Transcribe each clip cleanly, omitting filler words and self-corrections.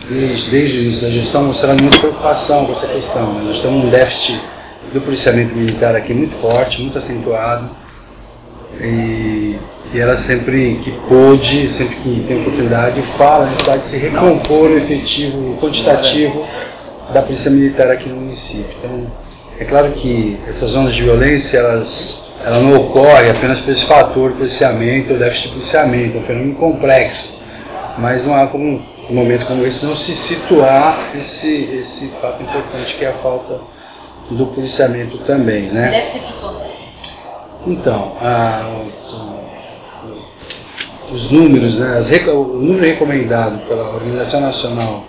desde o início da gestão, mostrando muita preocupação com essa questão. Né? Nós temos um déficit do policiamento militar aqui muito forte, muito acentuado, e ela sempre que pôde, sempre que tem oportunidade, fala a necessidade de se recompor o efetivo quantitativo da polícia militar aqui no município. Então, é claro que essas zonas de violência, ela não ocorre apenas por esse fator policiamento ou déficit de policiamento, é um fenômeno complexo, mas não há como, um momento como esse, não se situar esse fato importante que é a falta do policiamento também, né? Déficit de quanto? Então, os números, né, o número recomendado pela Organização Nacional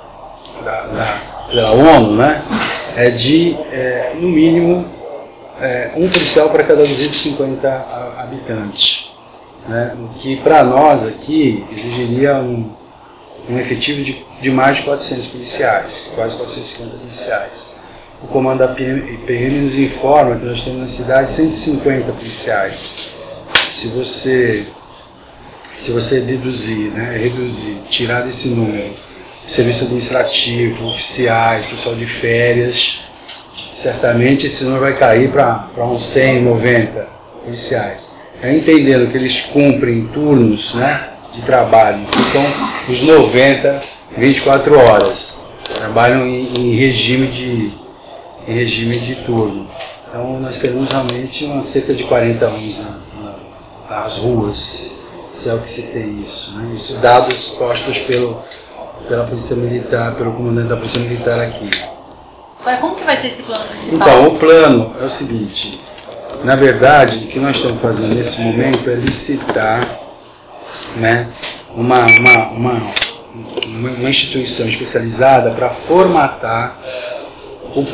pela ONU, né, é de, no mínimo, um policial para cada 250 habitantes, né, o que para nós aqui exigiria um efetivo de mais de 400 policiais, quase 450 policiais. O comando da PM nos informa que nós temos na cidade 150 policiais. Se você deduzir, né, reduzir, tirar desse número serviço administrativo, oficiais, pessoal de férias, certamente esse número vai cair para uns 100, 90 policiais. Entendendo que eles cumprem turnos, né, de trabalho, ficam os 90, 24 horas, trabalham em regime de turno. Então nós temos realmente cerca de 40 anos nas ruas, se é o que se tem isso, né? Isso dados postos pela Polícia Militar, pelo comandante da Polícia Militar aqui. Agora, como que vai ser esse plano municipal? Então, o plano é o seguinte, na verdade, o que nós estamos fazendo nesse momento é licitar, né, uma instituição especializada para formatar esse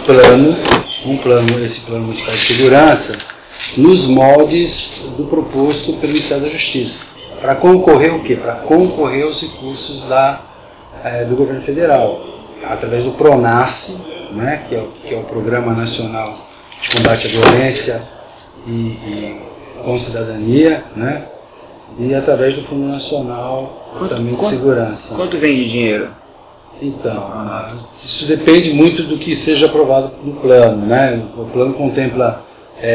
plano municipal de segurança, nos moldes do proposto pelo Ministério da Justiça. Para concorrer o quê? Para concorrer aos recursos do governo federal, através do PRONASSE, né, que é o Programa Nacional de Combate à Violência e com Cidadania, né, e através do Fundo Nacional também de Segurança. Quanto vem de dinheiro? Então, isso depende muito do que seja aprovado no plano, né? O plano contempla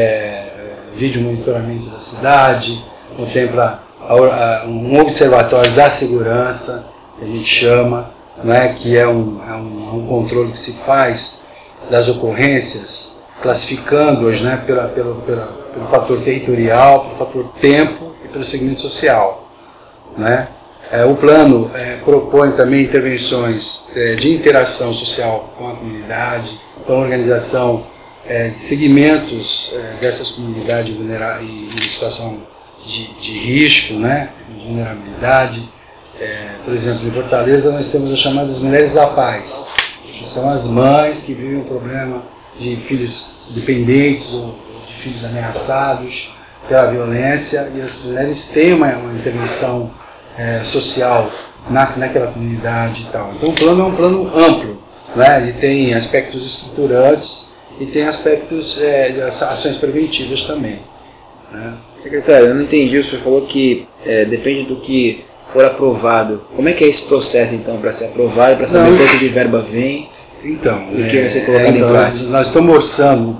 vídeo monitoramento da cidade, contempla um observatório da segurança, que a gente chama, né? Que é um controle que se faz das ocorrências, classificando-as, né? pelo fator territorial, pelo fator tempo e pelo segmento social, né? O plano propõe também intervenções de interação social com a comunidade, com a organização de segmentos dessas comunidades em situação de risco, né, de vulnerabilidade. Por exemplo, em Fortaleza nós temos as chamadas Mulheres da Paz, que são as mães que vivem o problema de filhos dependentes ou de filhos ameaçados pela violência, e as mulheres têm uma intervenção social naquela comunidade e tal. Então o plano é um plano amplo, né? Ele tem aspectos estruturantes e tem aspectos de ações preventivas também, né? Secretário, eu não entendi, o senhor falou que depende do que for aprovado. Como é que é esse processo então para ser aprovado, para saber quanto de verba vem? Então, e o que vai ser colocado em prática? Nós estamos orçando,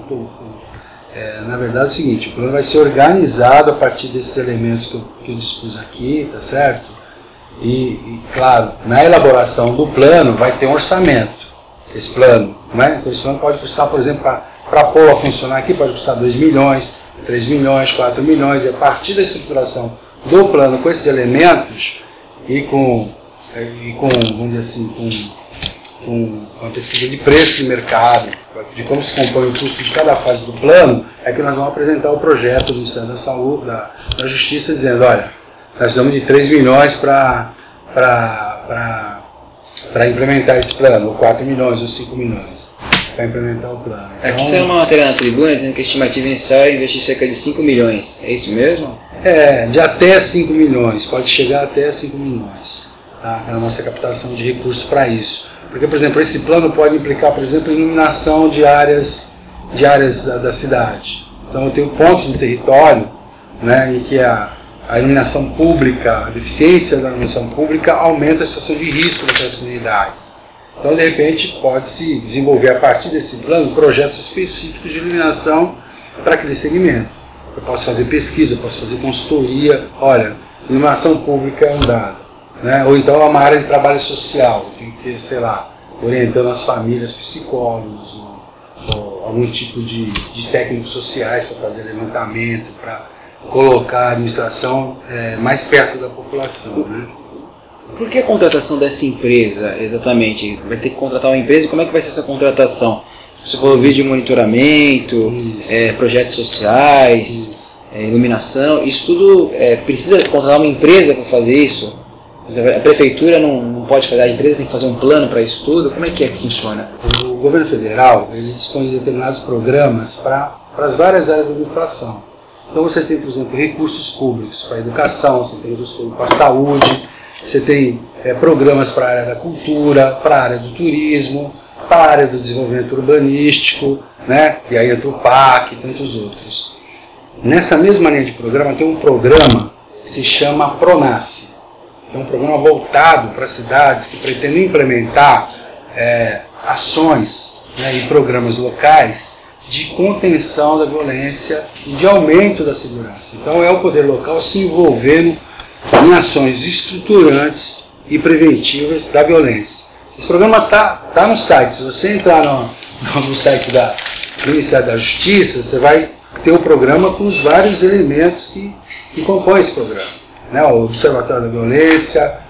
na verdade é o seguinte, o plano vai ser organizado a partir desses elementos que eu dispus aqui, tá certo? E claro, na elaboração do plano vai ter um orçamento, esse plano, né? Então esse plano pode custar, por exemplo, para pôr a funcionar aqui, pode custar 2 milhões, 3 milhões, 4 milhões, e a partir da estruturação do plano com esses elementos e com vamos dizer assim, com uma pesquisa de preço de mercado, de como se compõe o custo de cada fase do plano, é que nós vamos apresentar o projeto do Ministério da Saúde, da Justiça, dizendo, olha, nós precisamos de 3 milhões para implementar esse plano, ou 4 milhões, ou 5 milhões, para implementar o plano. Então, aqui saiu uma matéria na tribuna dizendo que a estimativa inicial é investir cerca de 5 milhões, é isso mesmo? De até 5 milhões, pode chegar até 5 milhões, tá? É a nossa captação de recursos para isso. Porque, por exemplo, esse plano pode implicar, por exemplo, iluminação de áreas da cidade. Então, eu tenho pontos no território, né, em que a a iluminação pública, a deficiência da iluminação pública aumenta a situação de risco daquelas comunidades. Então, de repente, pode-se desenvolver a partir desse plano projetos específicos de iluminação para aquele segmento. Eu posso fazer pesquisa, eu posso fazer consultoria, olha, iluminação pública é um dado. Né? Ou então é uma área de trabalho social, tem que ter, sei lá, orientando as famílias, psicólogos, ou algum tipo de técnicos sociais para fazer levantamento, para colocar a administração mais perto da população. Né? Por que a contratação dessa empresa, exatamente? Vai ter que contratar uma empresa e como é que vai ser essa contratação? Você falou vídeo monitoramento, projetos sociais, iluminação, isso tudo precisa contratar uma empresa para fazer isso? A prefeitura não pode fazer, a empresa tem que fazer um plano para isso tudo? Como é que funciona? O governo federal ele dispõe de determinados programas para as várias áreas da administração. Então você tem, por exemplo, recursos públicos para a educação, você tem recursos públicos para a saúde, você tem programas para a área da cultura, para a área do turismo, para a área do desenvolvimento urbanístico, né? E aí entra o PAC e tantos outros. Nessa mesma linha de programa tem um programa que se chama PRONASSE. É um programa voltado para cidades que pretendem implementar ações, né, e programas locais de contenção da violência e de aumento da segurança. Então é o poder local se envolvendo em ações estruturantes e preventivas da violência. Esse programa está no site. Se você entrar no site do Ministério da Justiça, você vai ter o programa com os vários elementos que compõem esse programa. Né? O Observatório da Violência,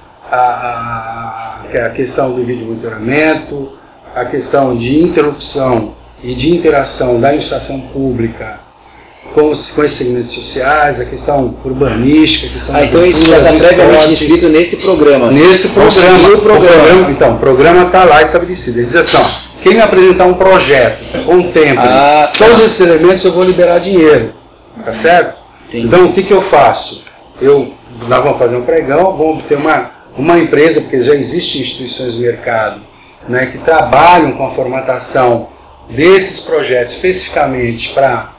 a questão do vídeo monitoramento, a questão de interrupção e de interação da administração pública com esses segmentos sociais, a questão urbanística, a questão então isso já está previamente inscrito nesse programa. Nesse programa. Então, o programa está lá estabelecido. Ele diz assim, ó, quem me apresentar um projeto com tempo, todos esses elementos eu vou liberar dinheiro. Tá certo? Entendi. Então, o que eu faço? Nós vamos fazer um pregão, vamos ter uma empresa, porque já existem instituições do mercado, né, que trabalham com a formatação desses projetos especificamente para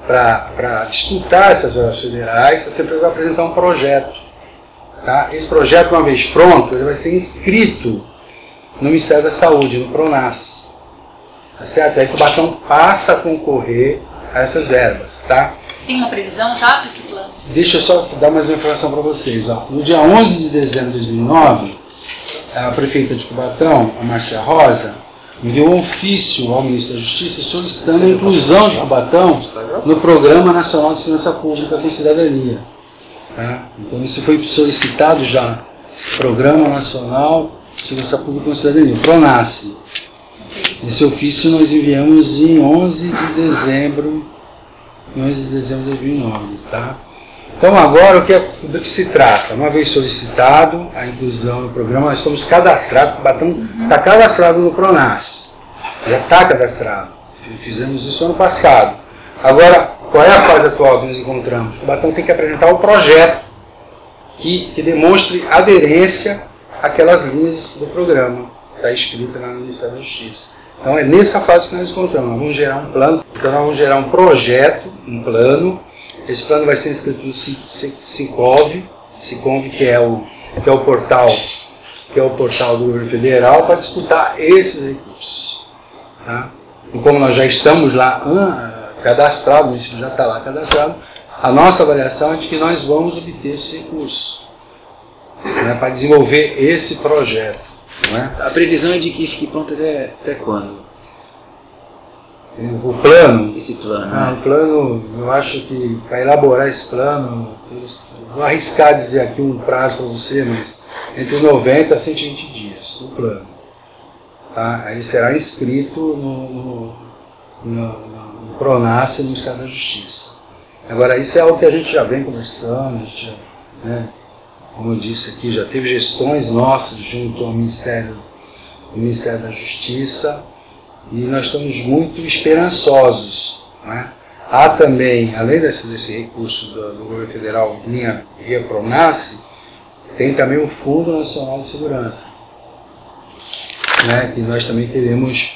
disputar essas violações federais. Essa empresa vai apresentar um projeto. Tá? Esse projeto, uma vez pronto, ele vai ser inscrito no Ministério da Saúde, no PRONASSE. Tá certo? Aí Cubatão passa a concorrer a essas verbas. Tá? Tem uma previsão já para esse plano? Deixa eu só dar mais uma informação para vocês. Ó. No dia 11 de dezembro de 2009, a prefeita de Cubatão, a Márcia Rosa, enviou um ofício ao Ministro da Justiça solicitando a inclusão de Cubatão no Programa Nacional de Segurança Pública com Cidadania. Tá? Então isso foi solicitado já, Programa Nacional de Segurança Pública com Cidadania, PRONASSE. Esse ofício nós enviamos em 11 de dezembro de 2009. Tá? Então agora do que se trata? Uma vez solicitado a inclusão no programa, nós somos cadastrados, o Cubatão está cadastrado no PRONASSE, já está cadastrado, fizemos isso ano passado. Agora, qual é a fase atual que nós encontramos? O Cubatão tem que apresentar um projeto que demonstre aderência àquelas linhas do programa, está escrito lá no Ministério da Justiça. Então é nessa fase que nós encontramos, nós vamos gerar um plano, então nós vamos gerar um projeto, um plano. Esse plano vai ser inscrito no Sincov, que é o portal do governo federal, para disputar esses recursos. Tá? E como nós já estamos lá cadastrados, o município já está lá cadastrado, a nossa avaliação é de que nós vamos obter esse recurso, né, para desenvolver esse projeto. Não é? A previsão é de que fique pronto até quando? O plano? Esse plano. O plano, eu acho que para elaborar esse plano, vou arriscar dizer aqui um prazo para você, mas entre 90 a 120 dias, o plano. Tá? Aí será inscrito no PRONASSE, no Ministério da Justiça. Agora, isso é algo que a gente já vem conversando, a gente já, né, como eu disse aqui, já teve gestões nossas junto ao Ministério da Justiça, e nós estamos muito esperançosos. Né? Há também, além desse recurso do governo federal via PRONASSE, tem também o Fundo Nacional de Segurança, né? Que nós também queremos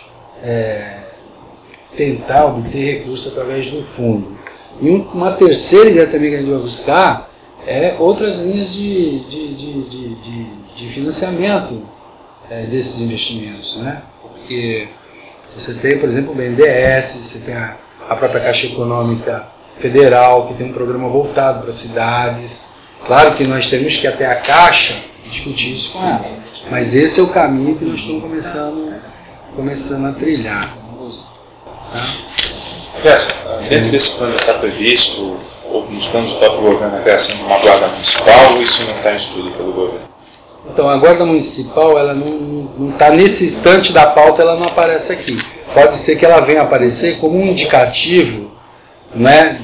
tentar obter recursos através do fundo. E uma terceira ideia também que a gente vai buscar outras linhas de financiamento desses investimentos, né? Porque você tem, por exemplo, o BNDES, você tem a própria Caixa Econômica Federal, que tem um programa voltado para cidades. Claro que nós temos que ir até a Caixa discutir isso com ela, mas esse é o caminho que nós estamos começando a trilhar. Tá? Gerson, dentro desse plano está previsto, ou nos planos do próprio governo, a criação de uma guarda municipal, ou isso não está em estudo pelo governo? Então, a guarda municipal, ela não está nesse instante da pauta, ela não aparece aqui. Pode ser que ela venha aparecer como um indicativo, né,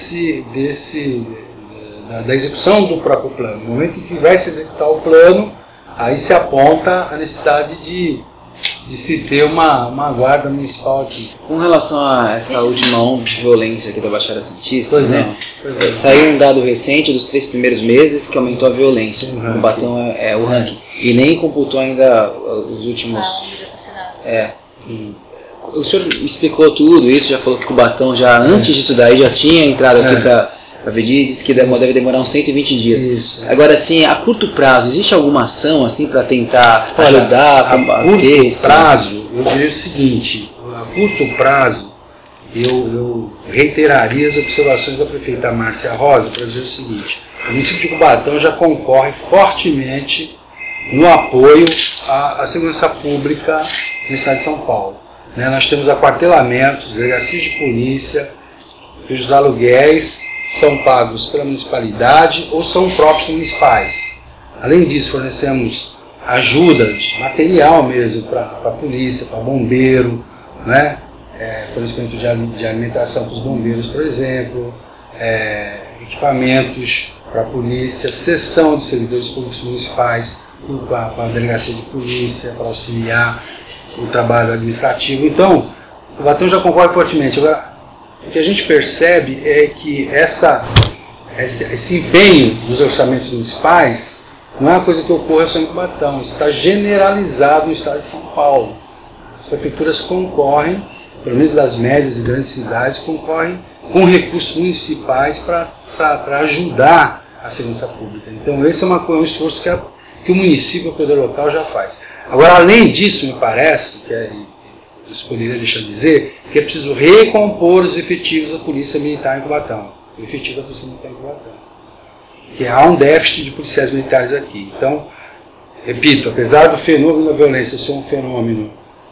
da execução do próprio plano. No momento em que vai se executar o plano, aí se aponta a necessidade de se ter uma guarda municipal aqui. Com relação a essa última onda de violência aqui da Baixada Santista, Pois né? é. Saiu um dado recente dos 3 primeiros meses que aumentou a violência. O Cubatão é o ranking. E nem computou ainda os últimos... O senhor me explicou tudo isso, já falou que o Cubatão já antes disso daí já tinha entrado aqui para pedir e disse que deve demorar uns 120 dias. Isso. Agora, assim, a curto prazo, existe alguma ação assim para tentar ajudar a combater? A curto prazo, eu diria o seguinte: a curto prazo, eu reiteraria as observações da prefeita Márcia Rosa para dizer o seguinte: o município de Cubatão já concorre fortemente no apoio à segurança pública no estado de São Paulo. Né, nós temos aquartelamentos, delegacias de polícia, cujos aluguéis são pagos pela municipalidade ou são próprios municipais. Além disso, fornecemos ajuda de material mesmo para a polícia, para bombeiro, né? Fornecimento de alimentação para os bombeiros, por exemplo, equipamentos para a polícia, cessão de servidores públicos municipais para a delegacia de polícia, para auxiliar o trabalho administrativo. Então, o Cubatão já concorre fortemente. Agora, o que a gente percebe é que esse empenho dos orçamentos municipais não é uma coisa que ocorre só em Cubatão, isso está generalizado no estado de São Paulo. As prefeituras concorrem, pelo menos das médias e grandes cidades, concorrem com recursos municipais para ajudar a segurança pública. Então esse é um esforço que o município, o poder local, já faz. Agora, além disso, me parece, isso poderia deixar de dizer, que é preciso recompor os efetivos da Polícia Militar em Cubatão. O efetivo da Polícia Militar em Cubatão. Que há um déficit de policiais militares aqui. Então, repito, apesar do fenômeno da violência ser um fenômeno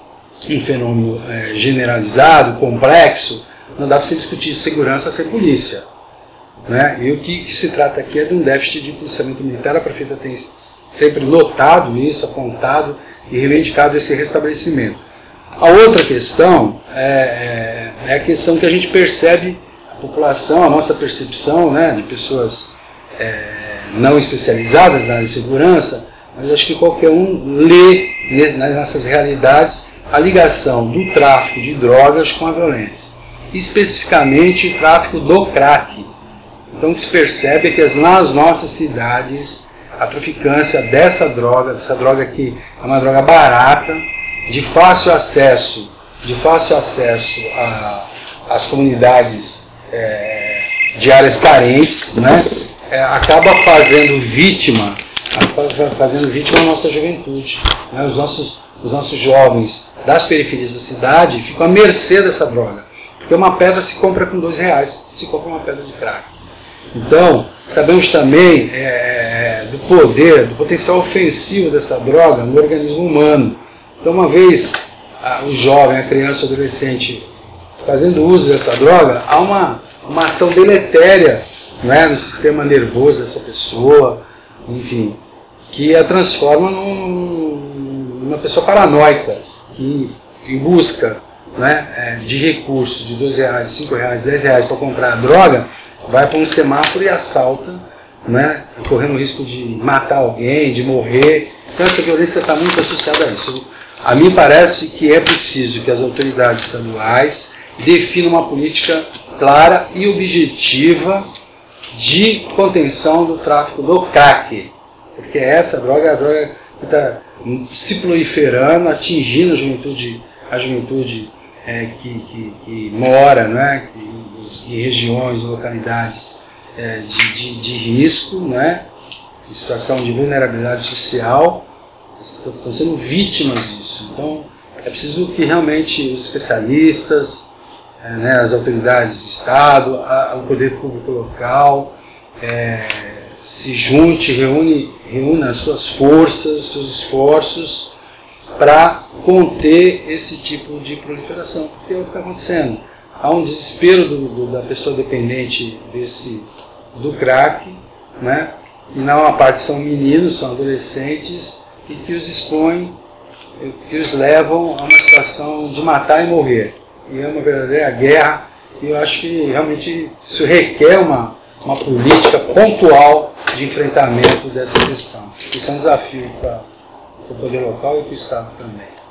generalizado, complexo, não dá para se discutir segurança sem polícia. Né? E o que se trata aqui é de um déficit de policiamento militar. A prefeita tem sempre notado isso, apontado e reivindicado esse restabelecimento. A outra questão é a questão que a gente percebe, a população, a nossa percepção, né, de pessoas não especializadas na área de segurança, mas acho que qualquer um lê nessas realidades a ligação do tráfico de drogas com a violência. Especificamente o tráfico do crack. Então o que se percebe é que nas nossas cidades a traficância dessa droga que é uma droga barata, de fácil acesso às comunidades de áreas carentes, né, acaba fazendo vítima a nossa juventude. Né, os nossos jovens das periferias da cidade ficam à mercê dessa droga, porque uma pedra se compra com R$2, se compra uma pedra de crack. Então, sabemos também do potencial ofensivo dessa droga no organismo humano. Então, uma vez o jovem, a criança, o adolescente fazendo uso dessa droga, há uma ação deletéria, né, no sistema nervoso dessa pessoa, enfim, que a transforma numa pessoa paranoica, que em busca, né, de recursos de R$2, R$5, R$10 para comprar a droga, vai para um semáforo e assalta, né, correndo o risco de matar alguém, de morrer. Então essa violência está muito associada a isso. A mim parece que é preciso que as autoridades estaduais definam uma política clara e objetiva de contenção do tráfico do crack, porque essa droga é a droga que está se proliferando, atingindo a juventude que mora, né, em regiões, localidades de risco, né, em situação de vulnerabilidade social, estão sendo vítimas disso. Então, é preciso que realmente os especialistas, né, as autoridades do Estado, o poder público local, se junte, reúna as suas forças, seus esforços para conter esse tipo de proliferação, porque é o que está acontecendo. Há um desespero da pessoa dependente do crack, né? E na maior parte são meninos, são adolescentes, e que os expõem, que os levam a uma situação de matar e morrer. E é uma verdadeira guerra, e eu acho que realmente isso requer uma política pontual de enfrentamento dessa questão. Isso é um desafio para o poder local e para o Estado também.